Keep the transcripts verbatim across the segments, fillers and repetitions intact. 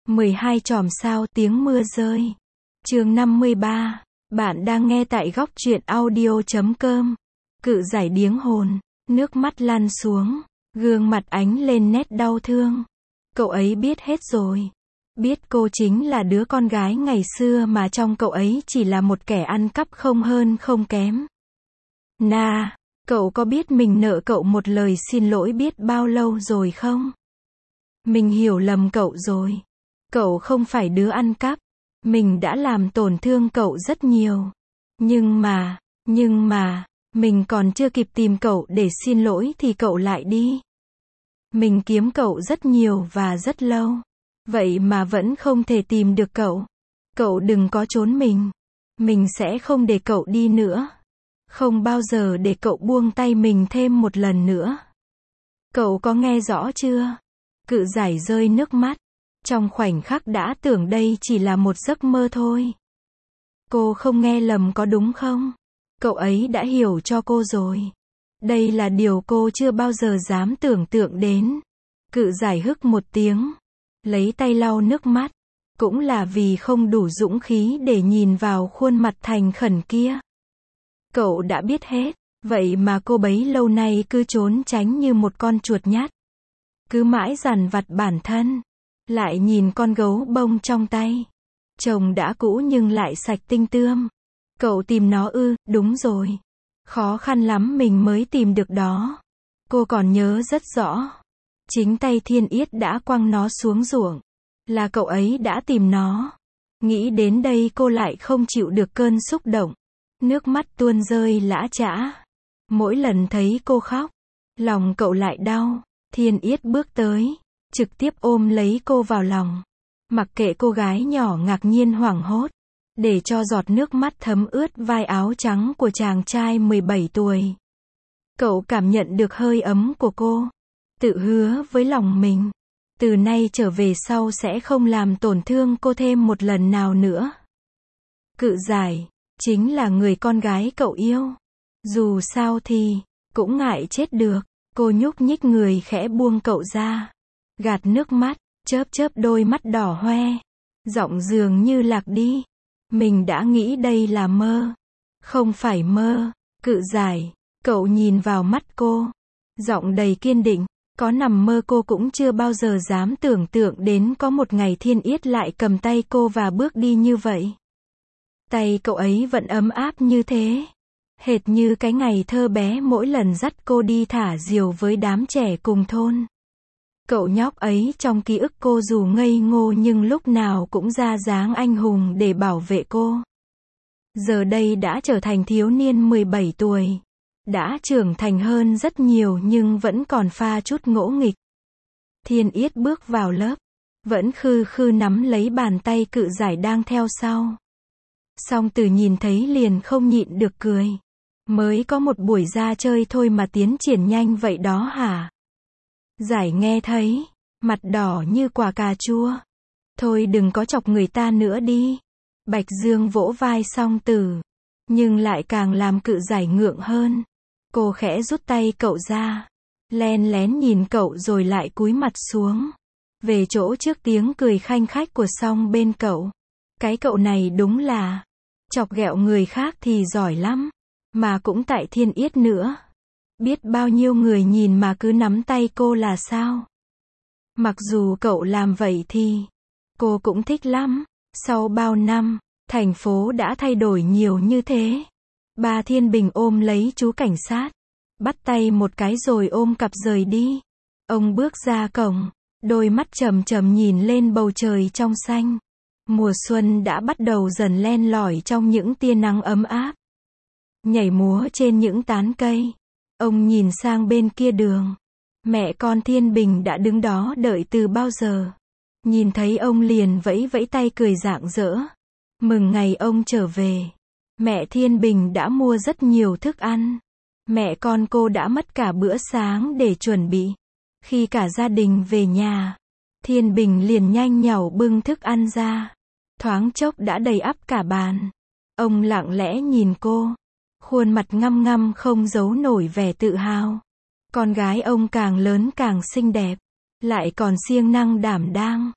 mười hai chòm sao tiếng mưa rơi. Chương năm mươi ba. Bạn đang nghe tại góc truyện audio chấm com. Cự giải điếng hồn, nước mắt lăn xuống, gương mặt ánh lên nét đau thương. Cậu ấy biết hết rồi. Biết cô chính là đứa con gái ngày xưa mà trong cậu ấy chỉ là một kẻ ăn cắp không hơn không kém. Na, cậu có biết mình nợ cậu một lời xin lỗi biết bao lâu rồi không? Mình hiểu lầm cậu rồi. Cậu không phải đứa ăn cắp. Mình đã làm tổn thương cậu rất nhiều. Nhưng mà, nhưng mà, mình còn chưa kịp tìm cậu để xin lỗi thì cậu lại đi. Mình kiếm cậu rất nhiều và rất lâu. Vậy mà vẫn không thể tìm được cậu. Cậu đừng có trốn mình. Mình sẽ không để cậu đi nữa. Không bao giờ để cậu buông tay mình thêm một lần nữa. Cậu có nghe rõ chưa? Cự giải rơi nước mắt. Trong khoảnh khắc đã tưởng đây chỉ là một giấc mơ thôi. Cô không nghe lầm có đúng không? Cậu ấy đã hiểu cho cô rồi. Đây là điều cô chưa bao giờ dám tưởng tượng đến. Cự giải hức một tiếng. Lấy tay lau nước mắt. Cũng là vì không đủ dũng khí để nhìn vào khuôn mặt thành khẩn kia. Cậu đã biết hết. Vậy mà cô bấy lâu nay cứ trốn tránh như một con chuột nhắt. Cứ mãi dằn vặt bản thân. Lại nhìn con gấu bông trong tay. Chồng đã cũ nhưng lại sạch tinh tươm. Cậu tìm nó ư? Đúng rồi. Khó khăn lắm mình mới tìm được đó. Cô còn nhớ rất rõ. Chính tay Thiên Yết đã quăng nó xuống ruộng. Là cậu ấy đã tìm nó. Nghĩ đến đây cô lại không chịu được cơn xúc động. Nước mắt tuôn rơi lã chã. Mỗi lần thấy cô khóc, lòng cậu lại đau. Thiên Yết bước tới, trực tiếp ôm lấy cô vào lòng. Mặc kệ cô gái nhỏ ngạc nhiên hoảng hốt. Để cho giọt nước mắt thấm ướt vai áo trắng của chàng trai mười bảy tuổi. Cậu cảm nhận được hơi ấm của cô. Tự hứa với lòng mình. Từ nay trở về sau sẽ không làm tổn thương cô thêm một lần nào nữa. Cự giải, chính là người con gái cậu yêu. Dù sao thì, cũng ngại chết được. Cô nhúc nhích người khẽ buông cậu ra. Gạt nước mắt, chớp chớp đôi mắt đỏ hoe. Giọng dường như lạc đi. Mình đã nghĩ đây là mơ. Không phải mơ. Cự giải, cậu nhìn vào mắt cô. Giọng đầy kiên định. Có nằm mơ cô cũng chưa bao giờ dám tưởng tượng đến có một ngày Thiên Yết lại cầm tay cô và bước đi như vậy. Tay cậu ấy vẫn ấm áp như thế. Hệt như cái ngày thơ bé mỗi lần dắt cô đi thả diều với đám trẻ cùng thôn. Cậu nhóc ấy trong ký ức cô dù ngây ngô nhưng lúc nào cũng ra dáng anh hùng để bảo vệ cô. Giờ đây đã trở thành thiếu niên mười bảy tuổi. Đã trưởng thành hơn rất nhiều nhưng vẫn còn pha chút ngỗ nghịch. Thiên Yết bước vào lớp. Vẫn khư khư nắm lấy bàn tay cự giải đang theo sau. Song Từ nhìn thấy liền không nhịn được cười. Mới có một buổi ra chơi thôi mà tiến triển nhanh vậy đó hả? Giải nghe thấy. Mặt đỏ như quả cà chua. Thôi đừng có chọc người ta nữa đi. Bạch Dương vỗ vai Song Tử. Nhưng lại càng làm cự giải ngượng hơn. Cô khẽ rút tay cậu ra. Len lén nhìn cậu rồi lại cúi mặt xuống. Về chỗ trước tiếng cười khanh khách của Song bên cậu. Cái cậu này đúng là. Chọc ghẹo người khác thì giỏi lắm. Mà cũng tại Thiên Yết nữa. Biết bao nhiêu người nhìn mà cứ nắm tay cô là sao. Mặc dù cậu làm vậy thì. Cô cũng thích lắm. Sau bao năm. Thành phố đã thay đổi nhiều như thế. Bà Thiên Bình ôm lấy chú cảnh sát. Bắt tay một cái rồi ôm cặp rời đi. Ông bước ra cổng. Đôi mắt trầm trầm nhìn lên bầu trời trong xanh. Mùa xuân đã bắt đầu dần len lỏi trong những tia nắng ấm áp. Nhảy múa trên những tán cây. Ông nhìn sang bên kia đường. Mẹ con Thiên Bình đã đứng đó đợi từ bao giờ. Nhìn thấy ông liền vẫy vẫy tay cười rạng rỡ. Mừng ngày ông trở về. Mẹ Thiên Bình đã mua rất nhiều thức ăn. Mẹ con cô đã mất cả bữa sáng để chuẩn bị. Khi cả gia đình về nhà, Thiên Bình liền nhanh nhảu bưng thức ăn ra. Thoáng chốc đã đầy ắp cả bàn. Ông lặng lẽ nhìn cô. Khuôn mặt ngăm ngăm không giấu nổi vẻ tự hào. Con gái ông càng lớn càng xinh đẹp. Lại còn siêng năng đảm đang.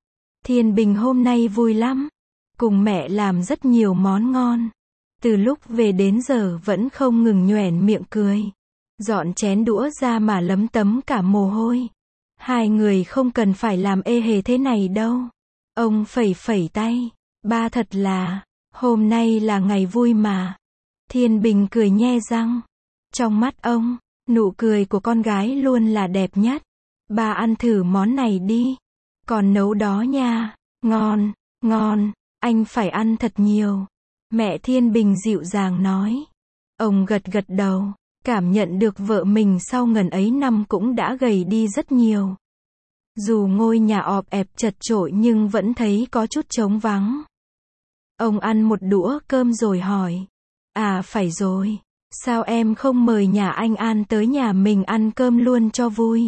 Thiên Bình hôm nay vui lắm. Cùng mẹ làm rất nhiều món ngon. Từ lúc về đến giờ vẫn không ngừng nhoẻn miệng cười. Dọn chén đũa ra mà lấm tấm cả mồ hôi. Hai người không cần phải làm ê hề thế này đâu. Ông phẩy phẩy tay. Ba thật là, hôm nay là ngày vui mà. Thiên Bình cười nhe răng. Trong mắt ông, nụ cười của con gái luôn là đẹp nhất. Ba ăn thử món này đi. Còn nấu đó nha. Ngon, ngon, anh phải ăn thật nhiều. Mẹ Thiên Bình dịu dàng nói. Ông gật gật đầu, cảm nhận được vợ mình sau ngần ấy năm cũng đã gầy đi rất nhiều. Dù ngôi nhà ọp ẹp chật chội nhưng vẫn thấy có chút trống vắng. Ông ăn một đũa cơm rồi hỏi. À phải rồi, sao em không mời nhà anh An tới nhà mình ăn cơm luôn cho vui?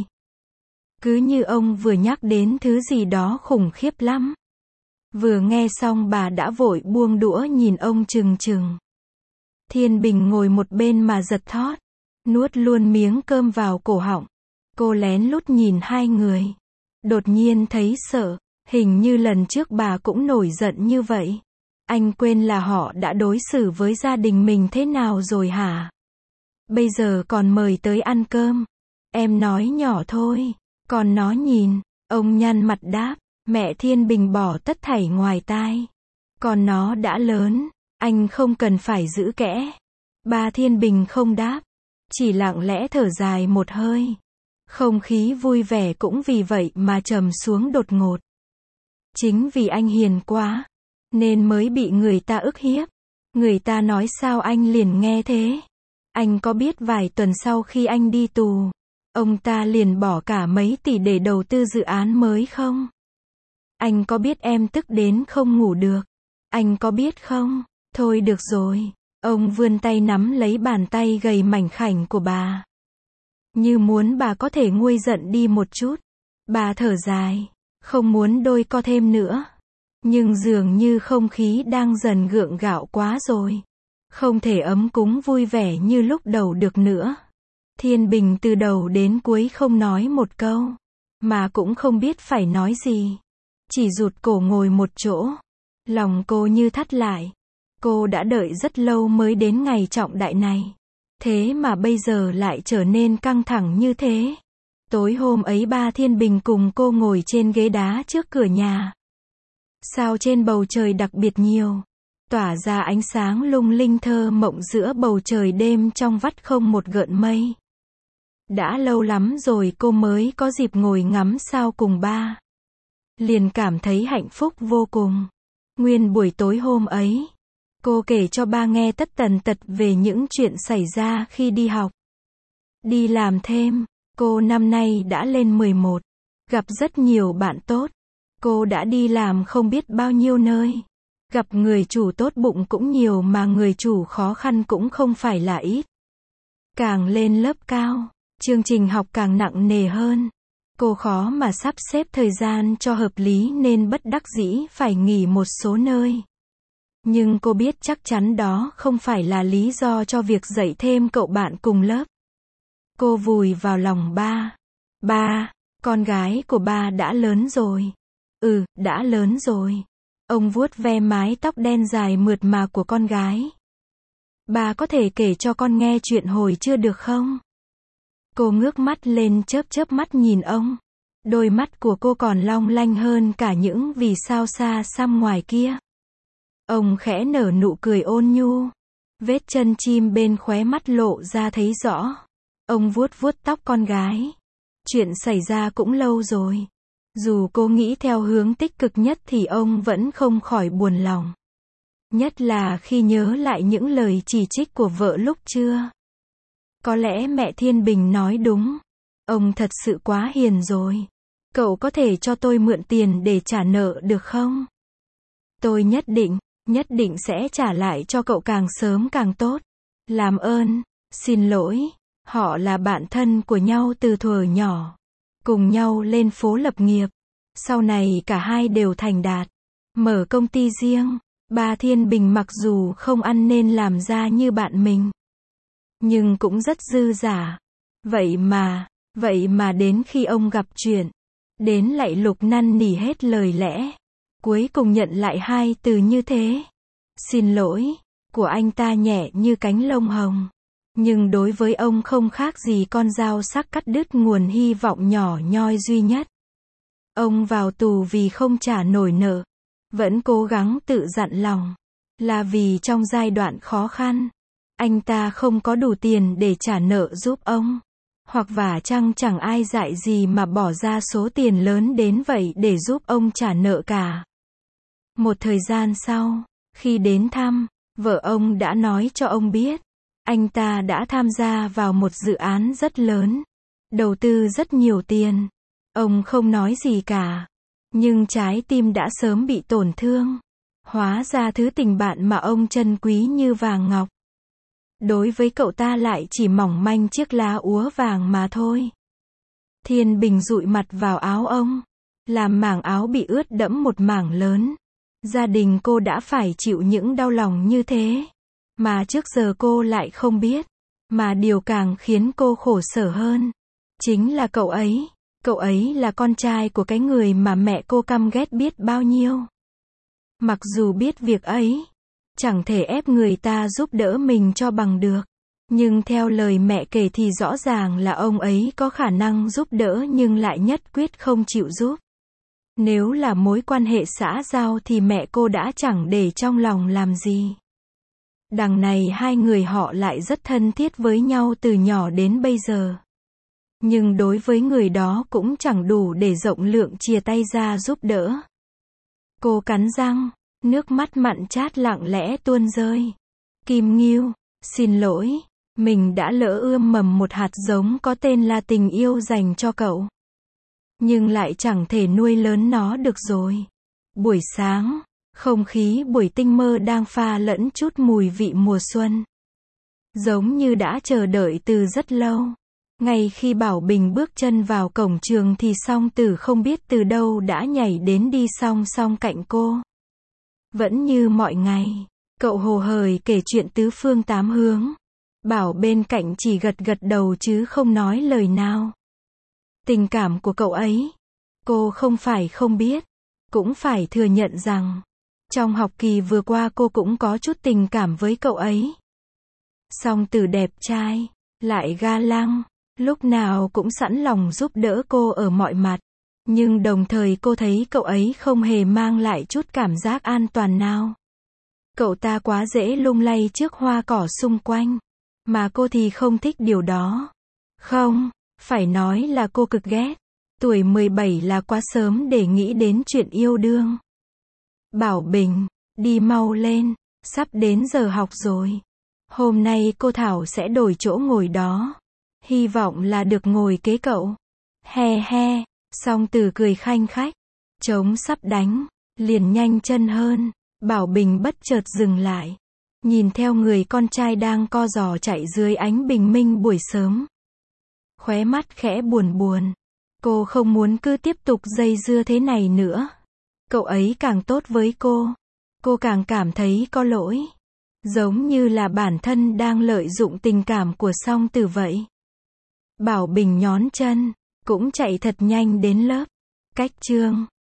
Cứ như ông vừa nhắc đến thứ gì đó khủng khiếp lắm. Vừa nghe xong bà đã vội buông đũa nhìn ông trừng trừng. Thiên Bình ngồi một bên mà giật thót, nuốt luôn miếng cơm vào cổ họng. Cô lén lút nhìn hai người. Đột nhiên thấy sợ, hình như lần trước bà cũng nổi giận như vậy. Anh quên là họ đã đối xử với gia đình mình thế nào rồi hả? Bây giờ còn mời tới ăn cơm. Em nói nhỏ thôi, còn nó nhìn. Ông nhăn mặt đáp. Mẹ Thiên Bình bỏ tất thảy ngoài tai. Còn nó đã lớn, anh không cần phải giữ kẽ. Ba Thiên Bình không đáp, chỉ lặng lẽ thở dài một hơi. Không khí vui vẻ cũng vì vậy mà trầm xuống đột ngột. Chính vì anh hiền quá, nên mới bị người ta ức hiếp. Người ta nói sao anh liền nghe thế. Anh có biết vài tuần sau khi anh đi tù, ông ta liền bỏ cả mấy tỷ để đầu tư dự án mới không? Anh có biết em tức đến không ngủ được? Anh có biết không? Thôi được rồi. Ông vươn tay nắm lấy bàn tay gầy mảnh khảnh của bà. Như muốn bà có thể nguôi giận đi một chút. Bà thở dài, không muốn đôi co thêm nữa. Nhưng dường như không khí đang dần gượng gạo quá rồi. Không thể ấm cúng vui vẻ như lúc đầu được nữa. Thiên Bình từ đầu đến cuối không nói một câu. Mà cũng không biết phải nói gì. Chỉ rụt cổ ngồi một chỗ. Lòng cô như thắt lại. Cô đã đợi rất lâu mới đến ngày trọng đại này. Thế mà bây giờ lại trở nên căng thẳng như thế. Tối hôm ấy ba Thiên Bình cùng cô ngồi trên ghế đá trước cửa nhà. Sao trên bầu trời đặc biệt nhiều. Tỏa ra ánh sáng lung linh thơ mộng giữa bầu trời đêm trong vắt không một gợn mây. Đã lâu lắm rồi cô mới có dịp ngồi ngắm sao cùng ba. Liền cảm thấy hạnh phúc vô cùng. Nguyên buổi tối hôm ấy, cô kể cho ba nghe tất tần tật về những chuyện xảy ra khi đi học. Đi làm thêm, cô năm nay đã lên mười một, gặp rất nhiều bạn tốt. Cô đã đi làm không biết bao nhiêu nơi. Gặp người chủ tốt bụng cũng nhiều mà người chủ khó khăn cũng không phải là ít. Càng lên lớp cao, chương trình học càng nặng nề hơn. Cô khó mà sắp xếp thời gian cho hợp lý nên bất đắc dĩ phải nghỉ một số nơi. Nhưng cô biết chắc chắn đó không phải là lý do cho việc dạy thêm cậu bạn cùng lớp. Cô vùi vào lòng ba. Ba, con gái của ba đã lớn rồi. Ừ, đã lớn rồi. Ông vuốt ve mái tóc đen dài mượt mà của con gái. Ba có thể kể cho con nghe chuyện hồi chưa được không? Cô ngước mắt lên chớp chớp mắt nhìn ông. Đôi mắt của cô còn long lanh hơn cả những vì sao xa xăm ngoài kia. Ông khẽ nở nụ cười ôn nhu. Vết chân chim bên khóe mắt lộ ra thấy rõ. Ông vuốt vuốt tóc con gái. Chuyện xảy ra cũng lâu rồi. Dù cô nghĩ theo hướng tích cực nhất thì ông vẫn không khỏi buồn lòng. Nhất là khi nhớ lại những lời chỉ trích của vợ lúc trưa. Có lẽ mẹ Thiên Bình nói đúng. Ông thật sự quá hiền rồi. Cậu có thể cho tôi mượn tiền để trả nợ được không? Tôi nhất định, nhất định sẽ trả lại cho cậu càng sớm càng tốt. Làm ơn, xin lỗi. Họ là bạn thân của nhau từ thuở nhỏ. Cùng nhau lên phố lập nghiệp. Sau này cả hai đều thành đạt. Mở công ty riêng. Ba Thiên Bình mặc dù không ăn nên làm ra như bạn mình. Nhưng cũng rất dư dả. Vậy mà, vậy mà đến khi ông gặp chuyện. Đến lại lục năn nỉ hết lời lẽ. cuối cùng nhận lại hai từ như thế. Xin lỗi, của anh ta nhẹ như cánh lông hồng. Nhưng đối với ông không khác gì con dao sắc cắt đứt nguồn hy vọng nhỏ nhoi duy nhất. Ông vào tù vì không trả nổi nợ. Vẫn cố gắng tự dặn lòng. Là vì trong giai đoạn khó khăn, anh ta không có đủ tiền để trả nợ giúp ông. Hoặc vả chăng chẳng ai dạy gì mà bỏ ra số tiền lớn đến vậy để giúp ông trả nợ cả. Một thời gian sau, khi đến thăm, vợ ông đã nói cho ông biết, anh ta đã tham gia vào một dự án rất lớn, đầu tư rất nhiều tiền. Ông không nói gì cả, nhưng trái tim đã sớm bị tổn thương. Hóa ra thứ tình bạn mà ông trân quý như vàng ngọc, đối với cậu ta lại chỉ mỏng manh chiếc lá úa vàng mà thôi. Thiên Bình dụi mặt vào áo ông, làm mảng áo bị ướt đẫm một mảng lớn. Gia đình cô đã phải chịu những đau lòng như thế, mà trước giờ cô lại không biết. Mà điều càng khiến cô khổ sở hơn, chính là cậu ấy. Cậu ấy là con trai của cái người mà mẹ cô căm ghét biết bao nhiêu. Mặc dù biết việc ấy, chẳng thể ép người ta giúp đỡ mình cho bằng được. Nhưng theo lời mẹ kể thì rõ ràng là ông ấy có khả năng giúp đỡ nhưng lại nhất quyết không chịu giúp. Nếu là mối quan hệ xã giao thì mẹ cô đã chẳng để trong lòng làm gì. Đằng này hai người họ lại rất thân thiết với nhau từ nhỏ đến bây giờ. Nhưng đối với người đó cũng chẳng đủ để rộng lượng chia tay ra giúp đỡ. Cô cắn răng, nước mắt mặn chát lặng lẽ tuôn rơi. Kim Ngưu, xin lỗi, mình đã lỡ ươm mầm một hạt giống có tên là tình yêu dành cho cậu. Nhưng lại chẳng thể nuôi lớn nó được rồi. Buổi sáng, không khí buổi tinh mơ đang pha lẫn chút mùi vị mùa xuân. Giống như đã chờ đợi từ rất lâu. Ngay khi Bảo Bình bước chân vào cổng trường thì Song Tử không biết từ đâu đã nhảy đến đi song song cạnh cô. Vẫn như mọi ngày, cậu hồ hởi kể chuyện tứ phương tám hướng. Bảo bên cạnh chỉ gật gật đầu chứ không nói lời nào. Tình cảm của cậu ấy, cô không phải không biết, cũng phải thừa nhận rằng, trong học kỳ vừa qua cô cũng có chút tình cảm với cậu ấy. Song Tử đẹp trai, lại ga lăng, lúc nào cũng sẵn lòng giúp đỡ cô ở mọi mặt. Nhưng đồng thời cô thấy cậu ấy không hề mang lại chút cảm giác an toàn nào. Cậu ta quá dễ lung lay trước hoa cỏ xung quanh. Mà cô thì không thích điều đó. Không, phải nói là cô cực ghét. Tuổi mười bảy là quá sớm để nghĩ đến chuyện yêu đương. Bảo Bình, đi mau lên, sắp đến giờ học rồi. Hôm nay cô Thảo sẽ đổi chỗ ngồi đó. Hy vọng là được ngồi kế cậu. He he, Song Tử cười khanh khách. Trống sắp đánh, liền nhanh chân hơn. Bảo Bình bất chợt dừng lại. Nhìn theo người con trai đang co giò chạy dưới ánh bình minh buổi sớm. Khóe mắt khẽ buồn buồn. Cô không muốn cứ tiếp tục dây dưa thế này nữa. Cậu ấy càng tốt với cô, cô càng cảm thấy có lỗi. Giống như là bản thân đang lợi dụng tình cảm của Song Tử vậy. Bảo Bình nhón chân, cũng chạy thật nhanh đến lớp. Cách chương